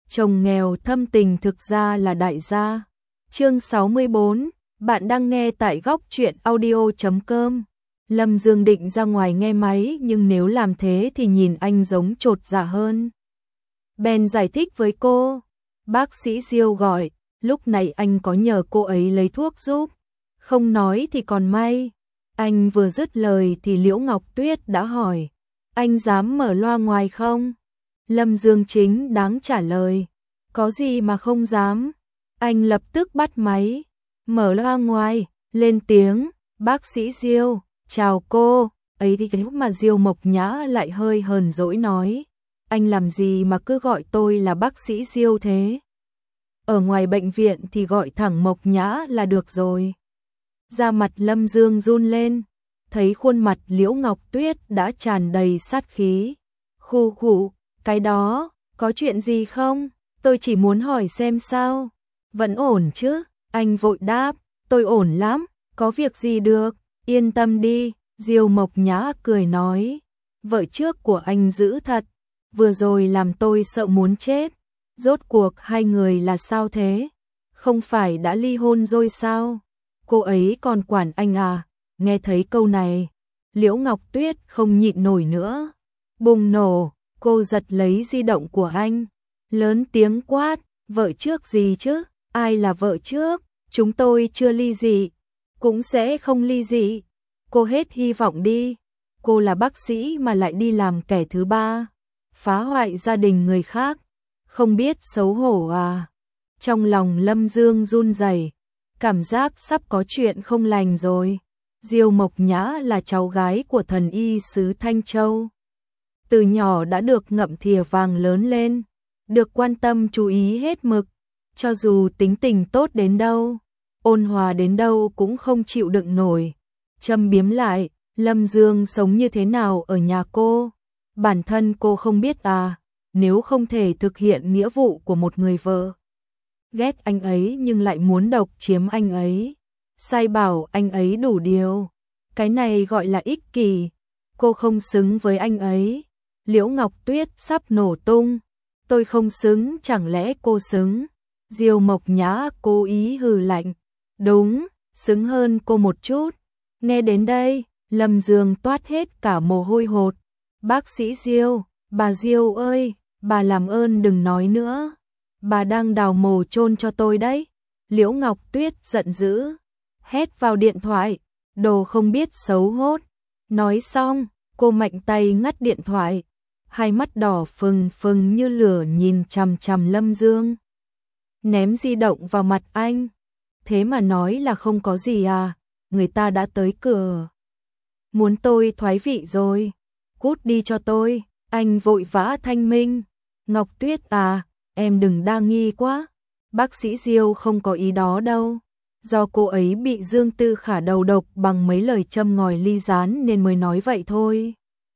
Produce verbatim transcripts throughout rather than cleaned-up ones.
chồng nghèo thâm tình thực ra là đại gia. Chương sáu mươi bốn, bạn đang nghe tại góc truyện audio chấm com. Lâm Dương định ra ngoài nghe máy nhưng nếu làm thế thì nhìn anh giống chột dạ hơn. Ben giải thích với cô, bác sĩ Diêu gọi, lúc này anh có nhờ cô ấy lấy thuốc giúp. Không nói thì còn may. Anh vừa dứt lời thì Liễu Ngọc Tuyết đã hỏi, anh dám mở loa ngoài không? Lâm Dương chính đáng trả lời, có gì mà không dám. Anh lập tức bắt máy, mở loa ngoài, lên tiếng, bác sĩ Diêu, chào cô. Ấy thì lúc mà Diêu Mộc Nhã lại hơi hờn dỗi nói, anh làm gì mà cứ gọi tôi là bác sĩ Diêu thế? Ở ngoài bệnh viện thì gọi thẳng Mộc Nhã là được rồi. Da mặt Lâm Dương run lên, thấy khuôn mặt Liễu Ngọc Tuyết đã tràn đầy sát khí. Khụ khụ, cái đó, có chuyện gì không? Tôi chỉ muốn hỏi xem sao. Vẫn ổn chứ? Anh vội đáp, tôi ổn lắm, có việc gì được, yên tâm đi. Diêu Mộc Nhã cười nói, vợ trước của anh dữ thật, vừa rồi làm tôi sợ muốn chết. Rốt cuộc hai người là sao thế? Không phải đã ly hôn rồi sao? Cô ấy còn quản anh à? Nghe thấy câu này, Liễu Ngọc Tuyết không nhịn nổi nữa. Bùng nổ, cô giật lấy di động của anh, lớn tiếng quát, vợ trước gì chứ? Ai là vợ trước? Chúng tôi chưa ly dị, cũng sẽ không ly dị. Cô hết hy vọng đi. Cô là bác sĩ mà lại đi làm kẻ thứ ba, phá hoại gia đình người khác, không biết xấu hổ à? Trong lòng Lâm Dương run rẩy, cảm giác sắp có chuyện không lành rồi. Diêu Mộc Nhã là cháu gái của thần y xứ Thanh Châu. Từ nhỏ đã được ngậm thìa vàng lớn lên, được quan tâm chú ý hết mực. Cho dù tính tình tốt đến đâu, ôn hòa đến đâu cũng không chịu đựng nổi. Châm biếm lại, Lâm Dương sống như thế nào ở nhà cô? Bản thân cô không biết à? Nếu không thể thực hiện nghĩa vụ của một người vợ, ghét anh ấy nhưng lại muốn độc chiếm anh ấy, sai bảo anh ấy đủ điều, cái này gọi là ích kỷ. Cô không xứng với anh ấy. Liễu Ngọc Tuyết sắp nổ tung, tôi không xứng, chẳng lẽ cô xứng? Diêu Mộc Nhã cố ý hừ lạnh, đúng, xứng hơn cô một chút. Nghe đến đây, Lâm Dương toát hết cả mồ hôi hột. Bác sĩ Diêu, bà Diêu ơi, bà làm ơn đừng nói nữa. Bà đang đào mồ chôn cho tôi đấy. Liễu Ngọc Tuyết giận dữ, hét vào điện thoại, đồ không biết xấu hốt. Nói xong, cô mạnh tay ngắt điện thoại, hai mắt đỏ phừng phừng như lửa nhìn chằm chằm Lâm Dương. Ném di động vào mặt anh. Thế mà nói là không có gì à? Người ta đã tới cửa. Muốn tôi thoái vị rồi. Cút đi cho tôi. Anh vội vã thanh minh. Ngọc Tuyết à, em đừng đa nghi quá. Bác sĩ Diêu không có ý đó đâu. Do cô ấy bị Dương Tư Khả đầu độc bằng mấy lời châm ngòi ly gián nên mới nói vậy thôi.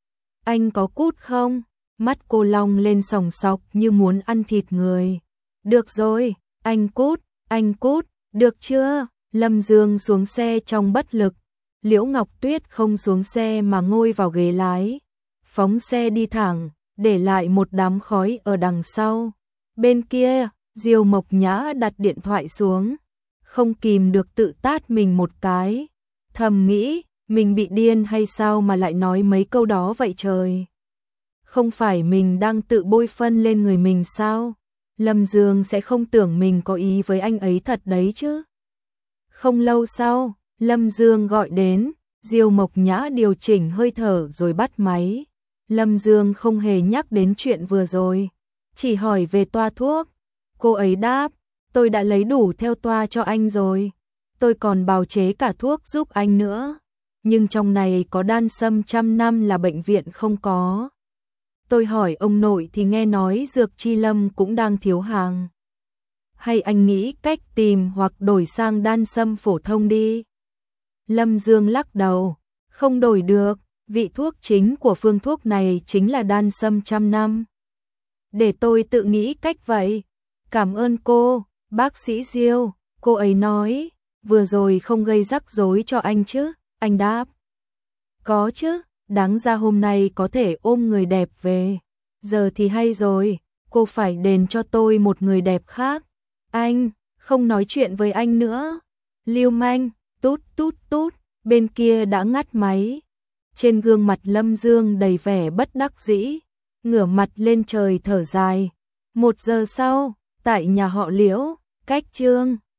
Anh có cút không? Mắt cô long lên sòng sọc như muốn ăn thịt người. Được rồi, anh cút, anh cút, được chưa? Lâm Dương xuống xe trong bất lực. Liễu Ngọc Tuyết không xuống xe mà ngồi vào ghế lái, phóng xe đi thẳng, để lại một đám khói ở đằng sau. Bên kia, Diêu Mộc Nhã đặt điện thoại xuống, không kìm được tự tát mình một cái, thầm nghĩ, mình bị điên hay sao mà lại nói mấy câu đó vậy trời? Không phải mình đang tự bôi phân lên người mình sao? Lâm Dương sẽ không tưởng mình có ý với anh ấy thật đấy chứ. Không lâu sau, Lâm Dương gọi đến, Diêu Mộc Nhã điều chỉnh hơi thở rồi bắt máy. Lâm Dương không hề nhắc đến chuyện vừa rồi, chỉ hỏi về toa thuốc. Cô ấy đáp, tôi đã lấy đủ theo toa cho anh rồi. Tôi còn bào chế cả thuốc giúp anh nữa. Nhưng trong này có đan sâm trăm năm là bệnh viện không có. Tôi hỏi ông nội thì nghe nói Dược Chi Lâm cũng đang thiếu hàng. Hay anh nghĩ cách tìm hoặc đổi sang đan sâm phổ thông đi? Lâm Dương lắc đầu, không đổi được, vị thuốc chính của phương thuốc này chính là đan sâm trăm năm. Để tôi tự nghĩ cách vậy. Cảm ơn cô, bác sĩ Diêu, cô ấy nói, vừa rồi không gây rắc rối cho anh chứ? Anh đáp, có chứ, đáng ra hôm nay có thể ôm người đẹp về. Giờ thì hay rồi, cô phải đền cho tôi một người đẹp khác. Anh, không nói chuyện với anh nữa. Lưu manh, tút tút tút, bên kia đã ngắt máy. Trên gương mặt Lâm Dương đầy vẻ bất đắc dĩ, ngửa mặt lên trời thở dài. Một giờ sau, tại nhà họ Liễu, cách Trương